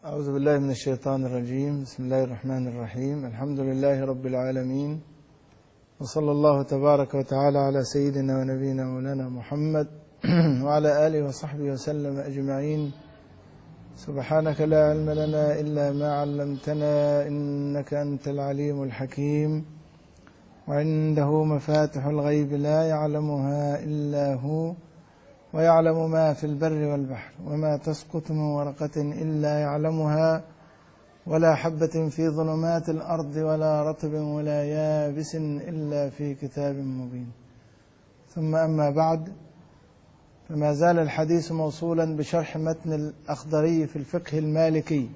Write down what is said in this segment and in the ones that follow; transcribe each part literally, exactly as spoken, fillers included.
أعوذ بالله من الشيطان الرجيم. بسم الله الرحمن الرحيم. الحمد لله رب العالمين، وصلى الله تبارك وتعالى على سيدنا ونبينا مولانا محمد وعلى آله وصحبه وسلم أجمعين. سبحانك لا علم لنا إلا ما علمتنا، إنك أنت العليم الحكيم. وعنده مفاتح الغيب لا يعلمها إلا هو، ويعلم ما في البر والبحر، وما تسقط من ورقة إلا يعلمها، ولا حبة في ظلمات الأرض ولا رطب ولا يابس إلا في كتاب مبين. ثم أما بعد، فما زال الحديث موصولا بشرح متن الأخضري في الفقه المالكي.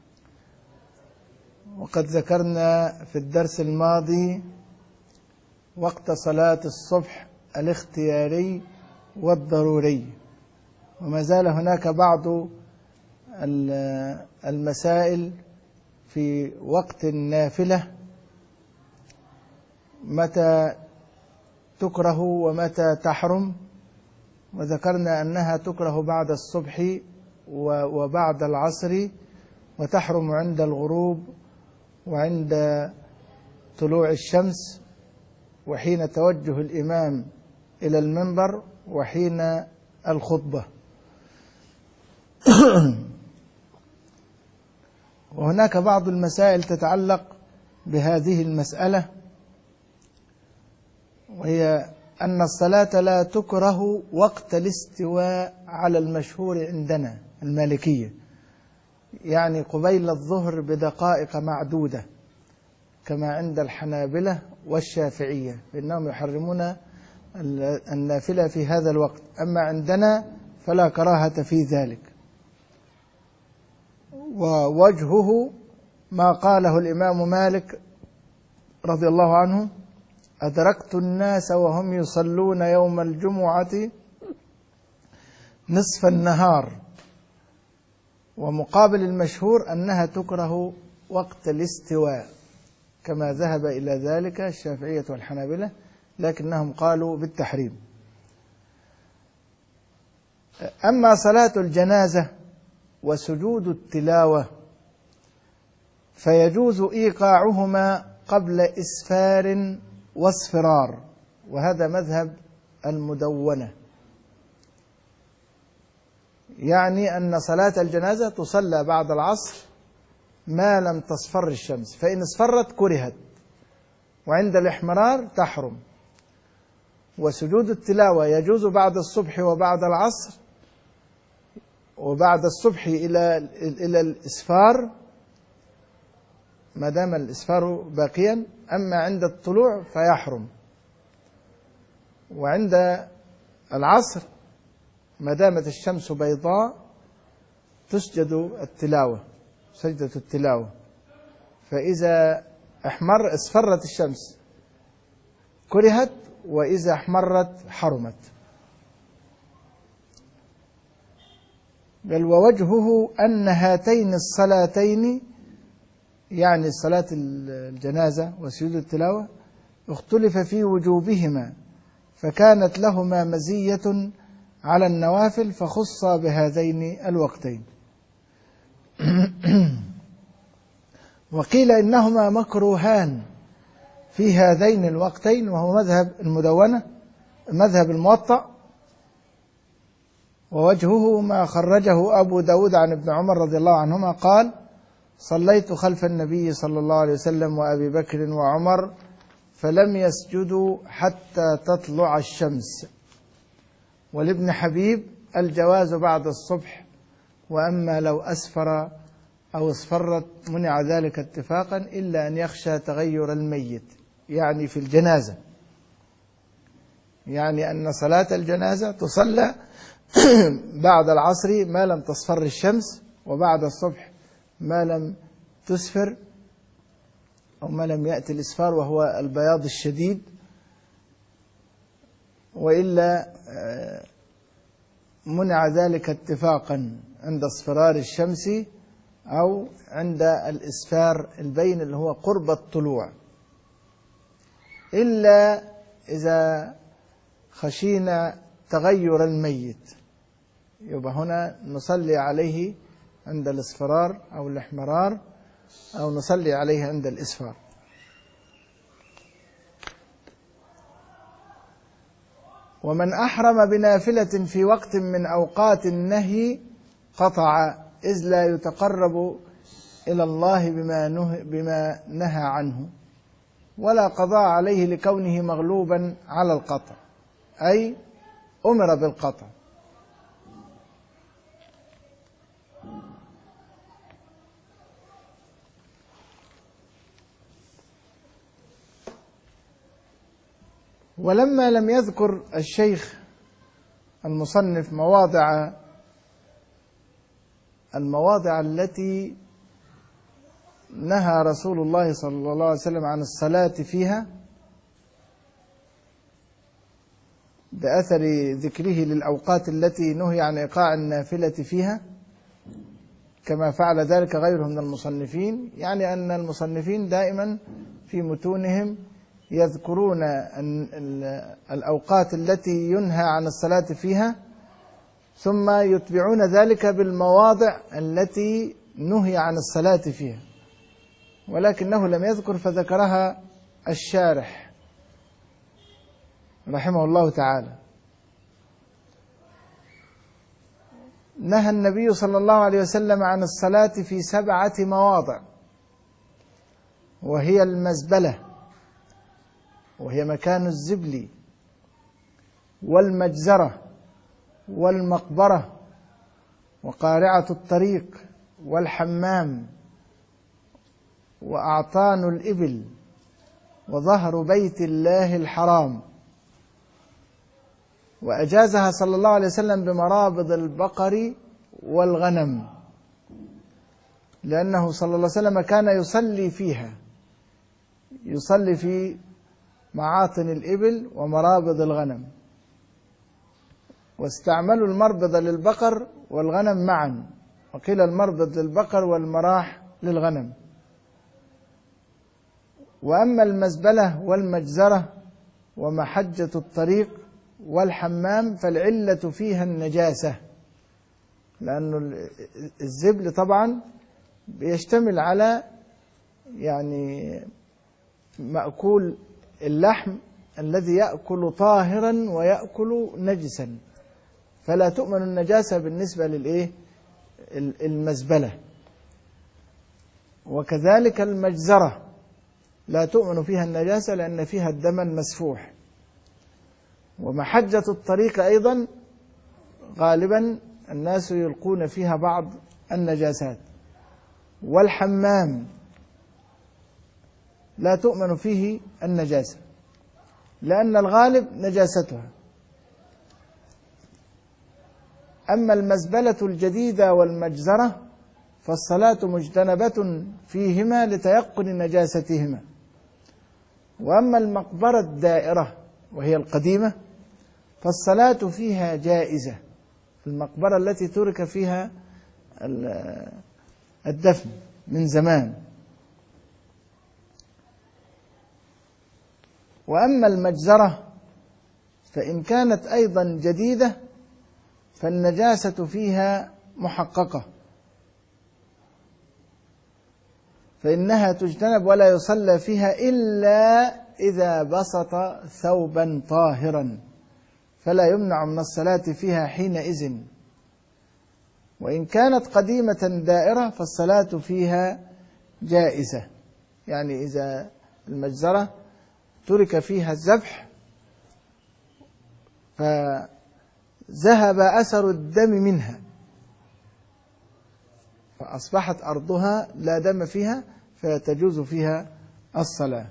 وقد ذكرنا في الدرس الماضي وقت صلاة الصبح الاختياري والضروري، وما زال هناك بعض المسائل في وقت النافلة، متى تكره ومتى تحرم. وذكرنا أنها تكره بعد الصبح وبعد العصر، وتحرم عند الغروب وعند طلوع الشمس، وحين توجه الإمام إلى المنبر، وحين الخطبة. وهناك بعض المسائل تتعلق بهذه المسألة، وهي أن الصلاة لا تكره وقت الاستواء على المشهور عندنا المالكية، يعني قبيل الظهر بدقائق معدودة، كما عند الحنابلة والشافعية، فإنهم يحرمون النافلة في هذا الوقت. أما عندنا فلا كراهة في ذلك. ووجهه ما قاله الإمام مالك رضي الله عنه: أدركت الناس وهم يصلون يوم الجمعة نصف النهار. ومقابل المشهور أنها تكره وقت الاستواء، كما ذهب إلى ذلك الشافعية والحنابلة، لكنهم قالوا بالتحريم. أما صلاة الجنازة وسجود التلاوة فيجوز إيقاعهما قبل إسفار واصفرار، وهذا مذهب المدونة، يعني أن صلاة الجنازة تصلى بعد العصر ما لم تصفر الشمس، فإن اصفرت كرهت، وعند الاحمرار تحرم. وسجود التلاوة يجوز بعد الصبح وبعد العصر، وبعد الصبح إلى إلى الإسفار ما دام الإسفار باقيا، أما عند الطلوع فيحرم. وعند العصر ما دامت الشمس بيضاء تسجد التلاوة، سجدة التلاوة. فإذا احمر اصفرت الشمس كرهت، وإذا احمرت حرمت. بل ووجهه أن هاتين الصلاتين، يعني صلاة الجنازة وسجود التلاوة، اختلف في وجوبهما، فكانت لهما مزية على النوافل فخص بهذين الوقتين. وقيل إنهما مكروهان في هذين الوقتين، وهو مذهب المدونة مذهب الموطأ. ووجهه ما خرجه أبو داود عن ابن عمر رضي الله عنهما قال: صليت خلف النبي صلى الله عليه وسلم وأبي بكر وعمر فلم يسجدوا حتى تطلع الشمس. ولابن حبيب الجواز بعد الصبح، وأما لو أسفر أو اصفرت منع ذلك اتفاقا، إلا أن يخشى تغير الميت، يعني في الجنازة، يعني أن صلاة الجنازة تصلى بعد العصر ما لم تصفر الشمس، وبعد الصبح ما لم تسفر أو ما لم يأتي الإسفار وهو البياض الشديد، وإلا منع ذلك اتفاقا عند اصفرار الشمس أو عند الإسفار البين اللي هو قرب الطلوع، إلا إذا خشينا تغير الميت، يبقى هنا نصلي عليه عند الاصفرار أو الاحمرار، أو نصلي عليه عند الإسفار. ومن أحرم بنافلة في وقت من أوقات النهي قطع، إذ لا يتقرب إلى الله بما نه بما نهى عنه، ولا قضاء عليه لكونه مغلوبا على القطع، أي أمر بالقطع. ولما لم يذكر الشيخ المصنف مواضع المواضع التي نهى رسول الله صلى الله عليه وسلم عن الصلاة فيها بأثر ذكره للأوقات التي نهي عن إيقاع النافلة فيها، كما فعل ذلك غيرهم من المصنفين، يعني أن المصنفين دائما في متونهم يذكرون الأوقات التي ينهى عن الصلاة فيها، ثم يتبعون ذلك بالمواضع التي نهي عن الصلاة فيها، ولكنه لم يذكر، فذكرها الشارح رحمه الله تعالى. نهى النبي صلى الله عليه وسلم عن الصلاة في سبعة مواضع، وهي المزبلة، وهي مكان الزبل، والمجزرة، والمقبرة، وقارعة الطريق، والحمام، وأعطان الإبل، وظهر بيت الله الحرام. وأجازها صلى الله عليه وسلم بمرابض البقر والغنم، لأنه صلى الله عليه وسلم كان يصلي فيها، يصلي في معاطن الإبل ومرابض الغنم، واستعملوا المربض للبقر والغنم معا، وقيل المربض للبقر والمراح للغنم. وأما المزبلة والمجزرة ومحجة الطريق والحمام فالعلة فيها النجاسة، لأن الزبل طبعا بيشتمل على يعني مأكول اللحم الذي يأكل طاهرا ويأكل نجسا، فلا تؤمن النجاسة بالنسبة للإيه المزبلة. وكذلك المجزرة لا تؤمن فيها النجاسة لأن فيها الدم المسفوح. ومحجة الطريق أيضا غالبا الناس يلقون فيها بعض النجاسات. والحمام لا تؤمن فيه النجاسة لأن الغالب نجاستها. أما المزبلة الجديدة والمجزرة فالصلاة مجتنبة فيهما لتيقن نجاستهما. وأما المقبرة الدائرة وهي القديمة فالصلاة فيها جائزة، المقبرة التي ترك فيها الدفن من زمان. وأما المجزرة فإن كانت أيضا جديدة فالنجاسة فيها محققة، فإنها تجتنب ولا يصلى فيها إلا إذا بسط ثوبا طاهرا، فلا يمنع من الصلاة فيها حينئذ. وإن كانت قديمة دائرة فالصلاة فيها جائزة، يعني إذا المجزرة ترك فيها الذبح فذهب أثر الدم منها فأصبحت أرضها لا دم فيها فتجوز فيها الصلاة.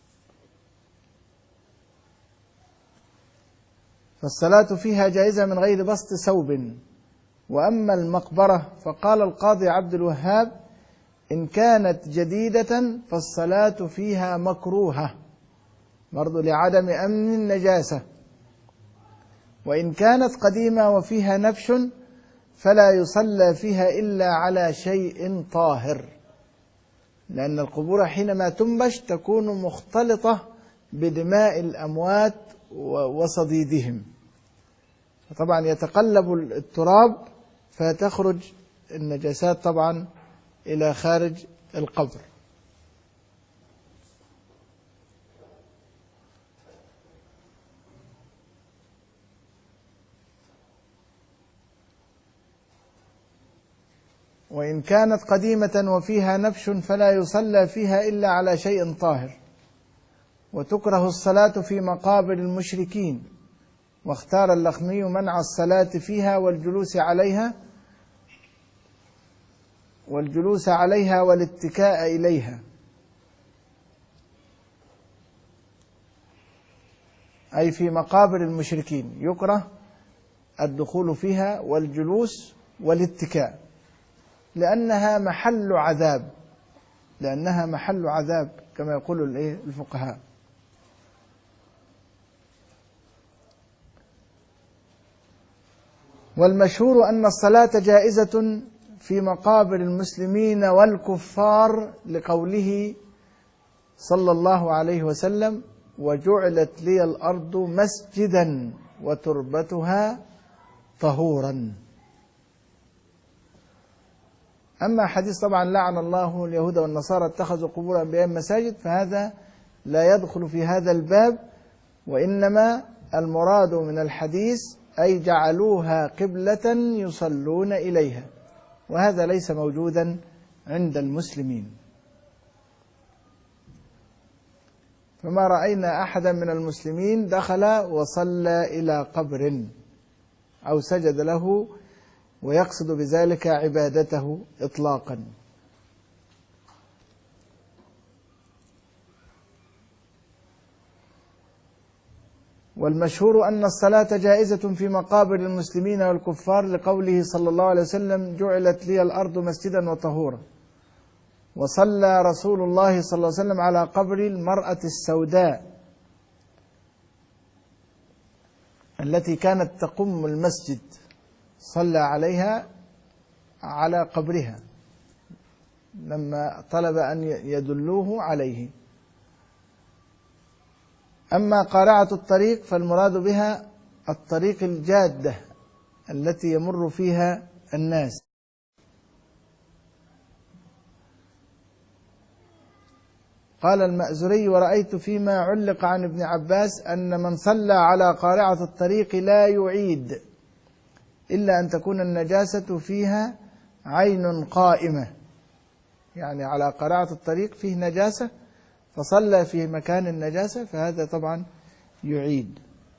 فالصلاة فيها جائزة من غير بسط ثوب. وأما المقبرة فقال القاضي عبد الوهاب إن كانت جديدة فالصلاة فيها مكروهة برضو لعدم أمن النجاسة، وإن كانت قديمة وفيها نبش فلا يصلى فيها إلا على شيء طاهر، لأن القبور حينما تنبش تكون مختلطة بدماء الأموات وصديدهم، فطبعا يتقلب التراب فتخرج النجاسات طبعا إلى خارج القبر. وإن كانت قديمة وفيها نبش فلا يصلى فيها إلا على شيء طاهر. وتكره الصلاة في مقابر المشركين، واختار اللخمي منع الصلاة فيها والجلوس عليها والجلوس عليها والاتكاء إليها، أي في مقابر المشركين يكره الدخول فيها والجلوس والاتكاء، لأنها محل عذاب لأنها محل عذاب كما يقول الفقهاء. والمشهور أن الصلاة جائزة في مقابر المسلمين والكفار لقوله صلى الله عليه وسلم: وجعلت لي الأرض مسجدا وتربتها طهورا. أما حديث طبعا لعن الله اليهود والنصارى اتخذوا قبور أنبيائهم مساجد، فهذا لا يدخل في هذا الباب، وإنما المراد من الحديث أي جعلوها قبلة يصلون إليها، وهذا ليس موجودا عند المسلمين. فما رأينا أحدا من المسلمين دخل وصلى إلى قبر أو سجد له ويقصد بذلك عبادته إطلاقا. والمشهور أن الصلاة جائزة في مقابر المسلمين والكفار لقوله صلى الله عليه وسلم: جعلت لي الأرض مسجدا وطهورا. وصلى رسول الله صلى الله عليه وسلم على قبر المرأة السوداء التي كانت تقم المسجد، صلى عليها على قبرها لما طلب أن يدلوه عليه. أما قارعة الطريق فالمراد بها الطريق الجادة التي يمر فيها الناس. قال المأزري: ورأيت فيما علق عن ابن عباس أن من صلى على قارعة الطريق لا يعيد إلا أن تكون النجاسة فيها عين قائمة، يعني على قارعة الطريق فيه نجاسة فصلى في مكان النجاسة فهذا طبعا يعيد.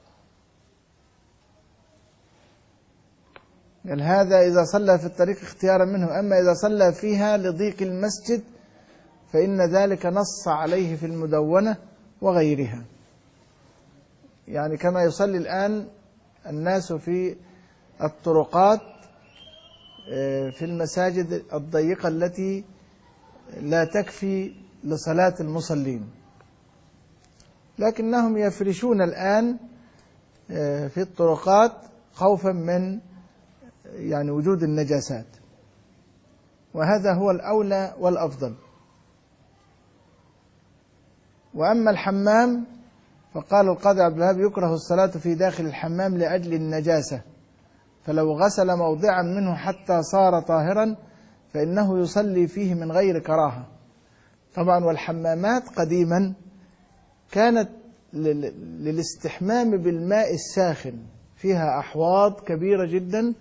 قال هذا إذا صلى في الطريق اختيارا منه، أما إذا صلى فيها لضيق المسجد فإن ذلك نص عليه في المدونة وغيرها، يعني كما يصلي الآن الناس في الطرقات في المساجد الضيقة التي لا تكفي لصلاة المصلين، لكنهم يفرشون الآن في الطرقات خوفا من يعني وجود النجاسات، وهذا هو الأولى والأفضل. وأما الحمام فقال القاضي عبد الوهاب: يكره الصلاة في داخل الحمام لأجل النجاسة، فلو غسل موضعا منه حتى صار طاهرا فإنه يصلي فيه من غير كراهة. طبعا والحمامات قديما كانت للاستحمام بالماء الساخن، فيها أحواض كبيرة جدا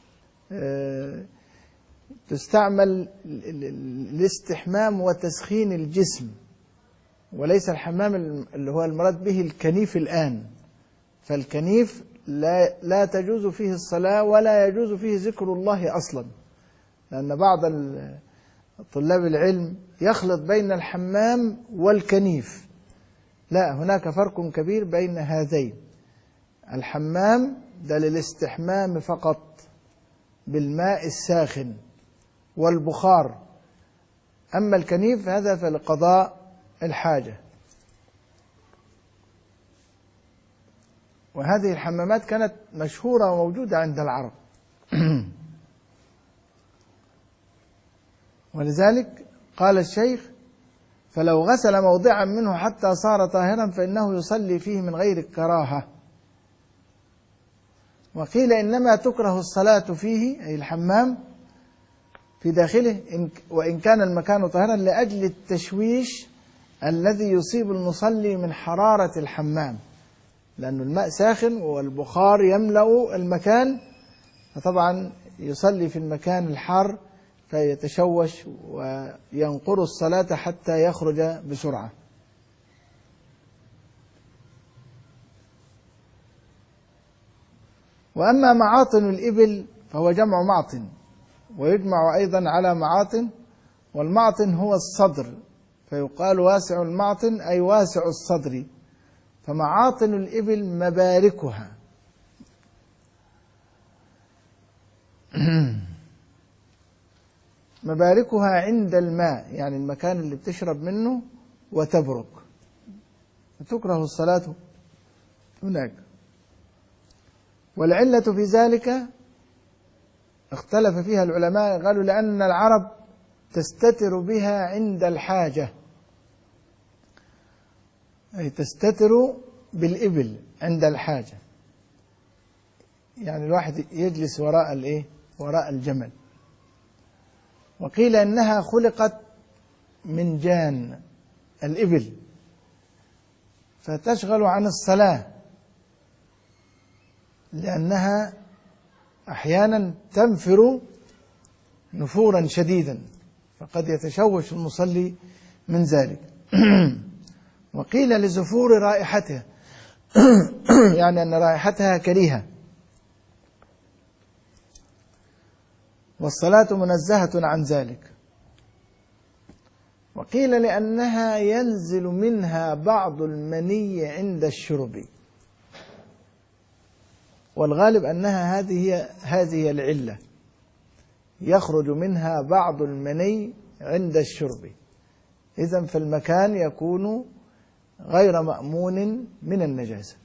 تستعمل للاستحمام وتسخين الجسم، وليس الحمام اللي هو المراد به الكنيف الآن، فالكنيف لا, لا تجوز فيه الصلاة ولا يجوز فيه ذكر الله أصلا، لأن بعض طلاب العلم يخلط بين الحمام والكنيف. لا، هناك فرق كبير بين هذين. الحمام ده للاستحمام فقط بالماء الساخن والبخار، أما الكنيف هذا فلقضاء الحاجة. وهذه الحمامات كانت مشهورة وموجودة عند العرب ولذلك قال الشيخ: فلو غسل موضعا منه حتى صار طاهرا فإنه يصلي فيه من غير كراهة. وقيل إنما تكره الصلاة فيه أي الحمام في داخله وإن كان المكان طاهرا لأجل التشويش الذي يصيب المصلي من حرارة الحمام، لأن الماء ساخن والبخار يملأ المكان، فطبعا يصلي في المكان الحار فيتشوش وينقر الصلاة حتى يخرج بسرعة. وأما معاطن الإبل فهو جمع معطن، ويجمع أيضا على معاطن، والمعطن هو الصدر، فيقال واسع المعطن أي واسع الصدر. فمعاطن الإبل مباركها مباركها عند الماء، يعني المكان اللي بتشرب منه وتبرك، فتكره الصلاة هناك. والعلة في ذلك اختلف فيها العلماء، قالوا لأن العرب تستتر بها عند الحاجة، أي تستتر بالإبل عند الحاجة، يعني الواحد يجلس وراء الإيه؟ وراء الجمل. وقيل إنها خلقت من جان الإبل فتشغل عن الصلاة، لأنها أحيانا تنفر نفورا شديدا، فقد يتشوش المصلي من ذلك. وقيل لزفور رائحتها يعني أن رائحتها كريهة، والصلاة منزهة عن ذلك. وقيل لأنها ينزل منها بعض المني عند الشرب، والغالب أنها هذه هذه العلة، يخرج منها بعض المني عند الشرب، إذن فالمكان يكون غير مأمون من النجاسة.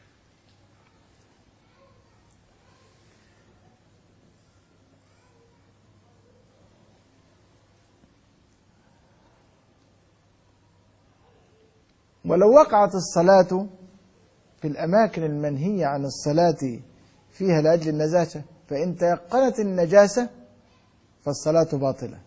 ولو وقعت الصلاة في الأماكن المنهية عن الصلاة فيها لأجل النجاسة، فإن تيقنت النجاسة فالصلاة باطلة،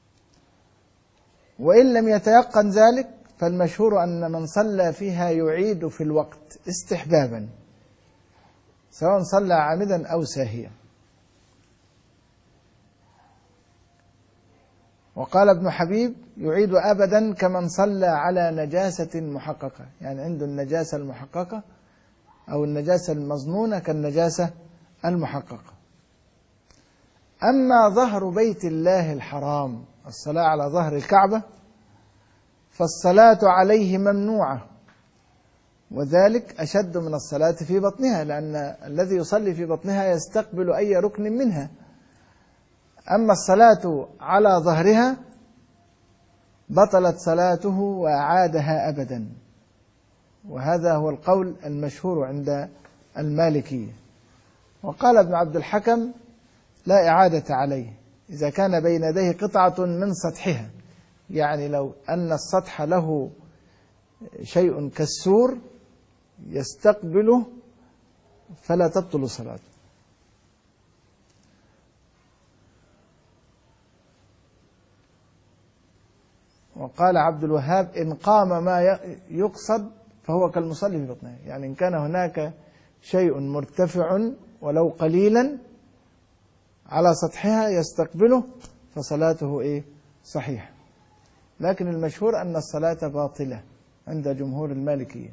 وإن لم يتيقن ذلك فالمشهور أن من صلى فيها يعيد في الوقت استحبابا، سواء صلى عامدا أو ساهيا. وقال ابن حبيب يعيد أبدا كمن صلى على نجاسة محققة، يعني عنده النجاسة المحققة أو النجاسة المظنونة كالنجاسة المحققة. أما ظهر بيت الله الحرام، الصلاة على ظهر الكعبة، فالصلاة عليه ممنوعة، وذلك أشد من الصلاة في بطنها، لأن الذي يصلي في بطنها يستقبل أي ركن منها. أما الصلاة على ظهرها بطلت صلاته وأعادها أبدا، وهذا هو القول المشهور عند المالكية. وقال ابن عبد الحكم لا إعادة عليه إذا كان بين يديه قطعة من سطحها، يعني لو أن السطح له شيء كالسور يستقبله فلا تبطل صلاته. وقال عبد الوهاب إن قام ما يقصد فهو كالمصلي في بطنه، يعني إن كان هناك شيء مرتفع ولو قليلا على سطحها يستقبله فصلاته إيه؟ صحيح. لكن المشهور أن الصلاة باطلة عند جمهور المالكية.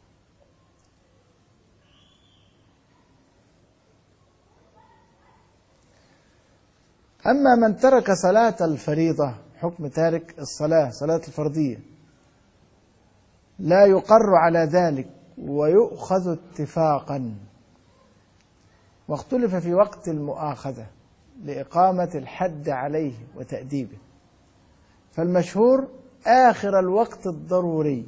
أما من ترك صلاة الفريضة، حكم تارك الصلاة صلاة الفرضية، لا يقر على ذلك ويؤخذ اتفاقا، واختلف في وقت المؤاخذة لإقامة الحد عليه وتأديبه، فالمشهور آخر الوقت الضروري،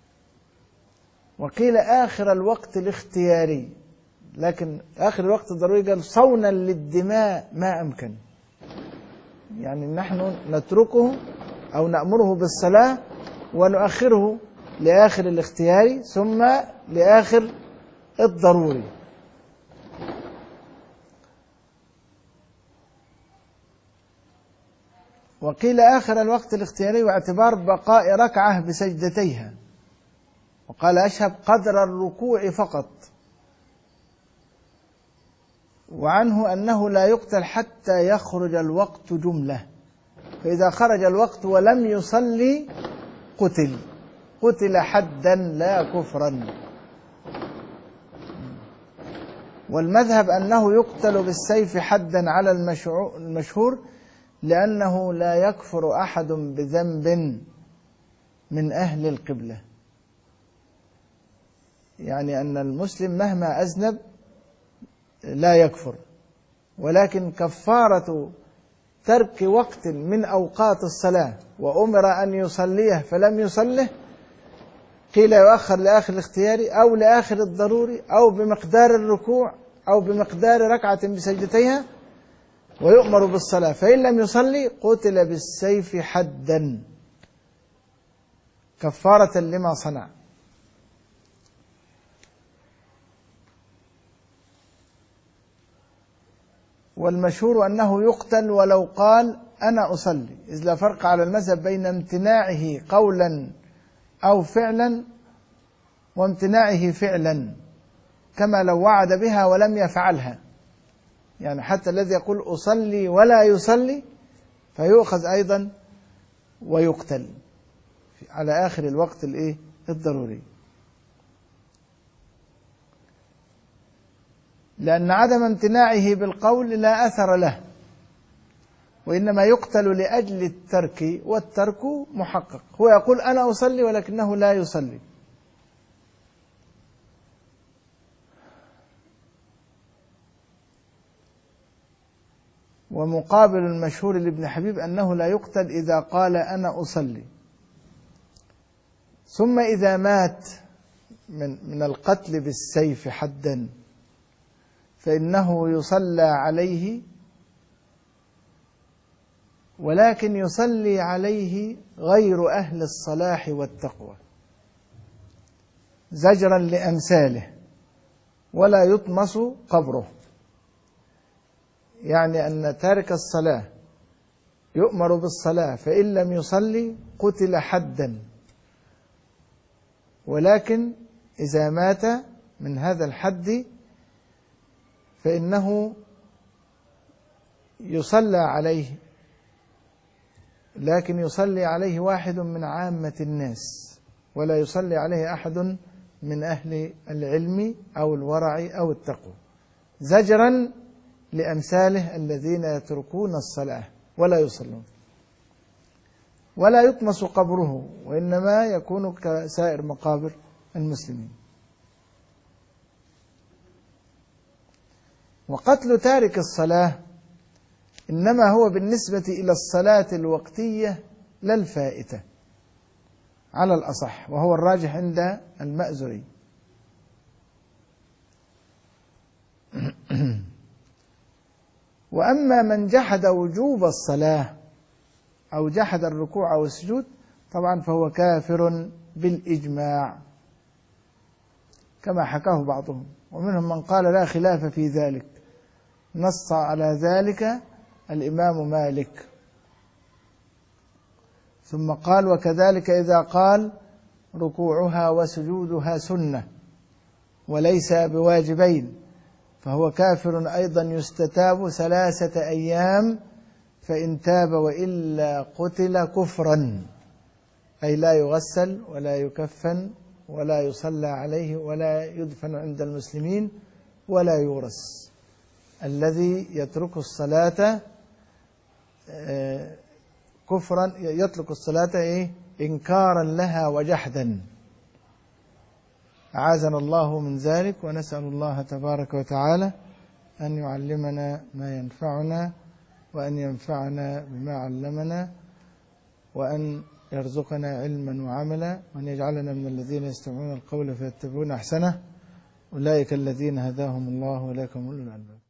وقيل آخر الوقت الاختياري، لكن آخر الوقت الضروري قال صونا للدماء ما أمكن، يعني نحن نتركه أو نأمره بالصلاة ونؤخره لآخر الاختياري ثم لآخر الضروري. وقيل آخر الوقت الاختياري واعتبار بقاء ركعة بسجدتيها، وقال أشهب قدر الركوع فقط، وعنه أنه لا يقتل حتى يخرج الوقت جملة، فإذا خرج الوقت ولم يصلي قتل قتل حدا لا كفرا. والمذهب أنه يقتل بالسيف حدا على المشهور، لأنه لا يكفر أحد بذنب من أهل القبلة، يعني أن المسلم مهما أذنب لا يكفر، ولكن كفارة ترك وقت من أوقات الصلاة وأمر أن يصليه فلم يصله، قيل يؤخر لآخر الاختياري أو لآخر الضروري أو بمقدار الركوع أو بمقدار ركعة بسجدتيها، ويؤمر بالصلاة، فإن لم يصلي قتل بالسيف حدا كفارة لما صنع. والمشهور أنه يقتل ولو قال أنا أصلي، إذ لا فرق على المذهب بين امتناعه قولا أو فعلا وامتناعه فعلا، كما لو وعد بها ولم يفعلها، يعني حتى الذي يقول أصلي ولا يصلي فيؤخذ أيضا ويقتل على آخر الوقت الإيه الضروري، لأن عدم امتناعه بالقول لا أثر له، وإنما يقتل لأجل الترك، والترك محقق، هو يقول أنا أصلي ولكنه لا يصلي. ومقابل المشهور لابن حبيب أنه لا يقتل إذا قال أنا أصلي، ثم إذا مات من من القتل بالسيف حدا فإنه يصلى عليه، ولكن يصلي عليه غير أهل الصلاح والتقوى زجرا لأمثاله، ولا يطمس قبره، يعني أن تارك الصلاة يؤمر بالصلاة فإن لم يصلي قتل حدا، ولكن إذا مات من هذا الحد فإنه يصلى عليه، لكن يصلي عليه واحد من عامة الناس، ولا يصلي عليه أحد من أهل العلم أو الورع أو التقوى، زجرا لأمثاله الذين يتركون الصلاة ولا يصلون. ولا يطمس قبره، وإنما يكون كسائر مقابر المسلمين. وقتل تارك الصلاة إنما هو بالنسبة إلى الصلاة الوقتية لا الفائتة على الأصح، وهو الراجح عند المأزري. وأما من جحد وجوب الصلاة أو جحد الركوع أو السجود طبعا فهو كافر بالإجماع كما حكاه بعضهم، ومنهم من قال لا خلاف في ذلك، نص على ذلك الإمام مالك. ثم قال وكذلك إذا قال ركوعها وسجودها سنة وليس بواجبين فهو كافر أيضا يستتاب ثلاثة أيام، فإن تاب وإلا قتل كفرا، أي لا يغسل ولا يكفن ولا يصلى عليه ولا يدفن عند المسلمين ولا يورث. الذي يترك الصلاة كفرا يترك الصلاة إيه؟ إنكارا لها وجحدا، أعاذنا الله من ذلك. ونسأل الله تبارك وتعالى أن يعلمنا ما ينفعنا، وأن ينفعنا بما علمنا، وأن يرزقنا علما وعملا، وأن يجعلنا من الذين يستمعون القول فيتبعون أحسنه، أولئك الذين هداهم الله وإليكم أولو الألباب.